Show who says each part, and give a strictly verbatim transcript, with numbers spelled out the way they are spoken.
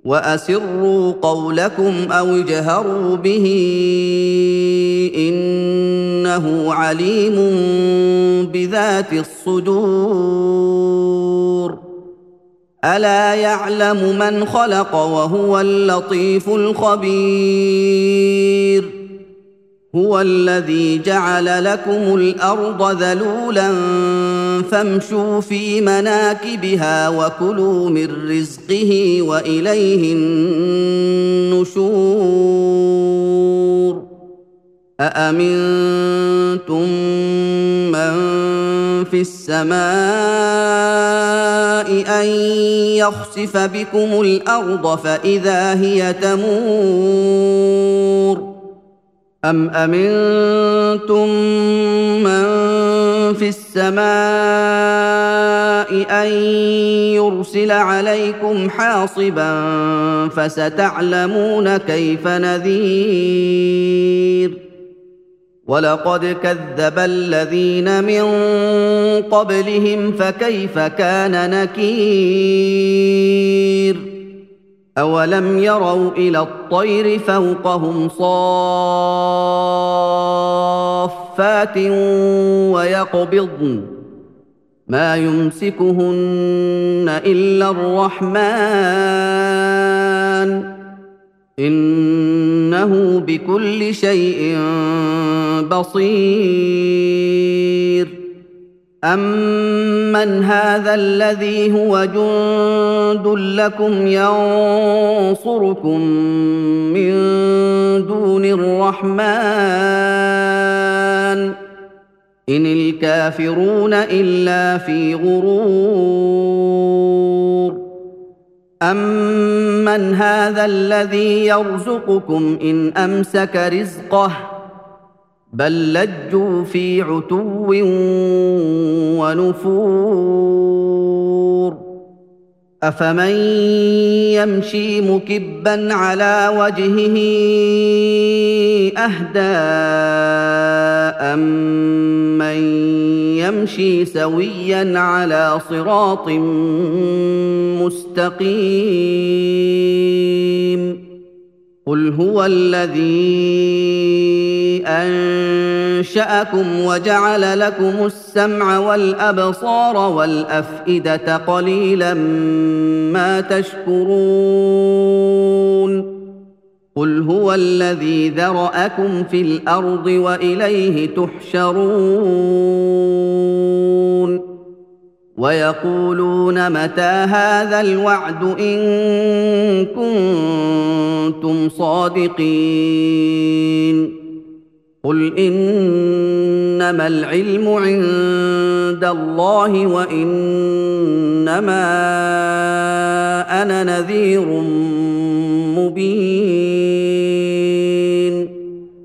Speaker 1: وأسروا قولكم أو اجهروا به إنه عليم بذات الصدور ألا يعلم من خلق وهو اللطيف الخبير هو الذي جعل لكم الأرض ذلولا فامشوا في مناكبها وكلوا من رزقه وإليه النشور أأمنتم من في السماء أن يخسف بكم الأرض فإذا هي تمور أم أمنتم من في السماء أن يرسل عليكم حاصبا فستعلمون كيف نذير ولقد كذب الذين من قبلهم فكيف كان نكير أولم يروا إلى الطير فوقهم صافات ويقبضن ما يمسكهن إلا الرحمن إنه بكل شيء بصير أَمَّنْ هَذَا الَّذِي هُوَ جُندٌ لَّكُمْ يَنصُرُكُم مِّن دُونِ الرَّحْمَٰنِ إِنِ الْكَافِرُونَ إِلَّا فِي غُرُورٍ أَمَّنْ هَذَا الَّذِي يَرْزُقُكُمْ إِنْ أَمْسَكَ رِزْقَهُ بل لجوا في عتو ونفور أفمن يمشي مكبا على وجهه أهدى أمن يمشي سويا على صراط مستقيم قل هو الذي أنشأكم وجعل لكم السمع والأبصار والأفئدة قليلا ما تشكرون قل هو الذي ذرأكم في الأرض وإليه تحشرون ويقولون متى هذا الوعد إن كنتم صادقين قل إنما العلم عند الله وإنما أنا نذير مبين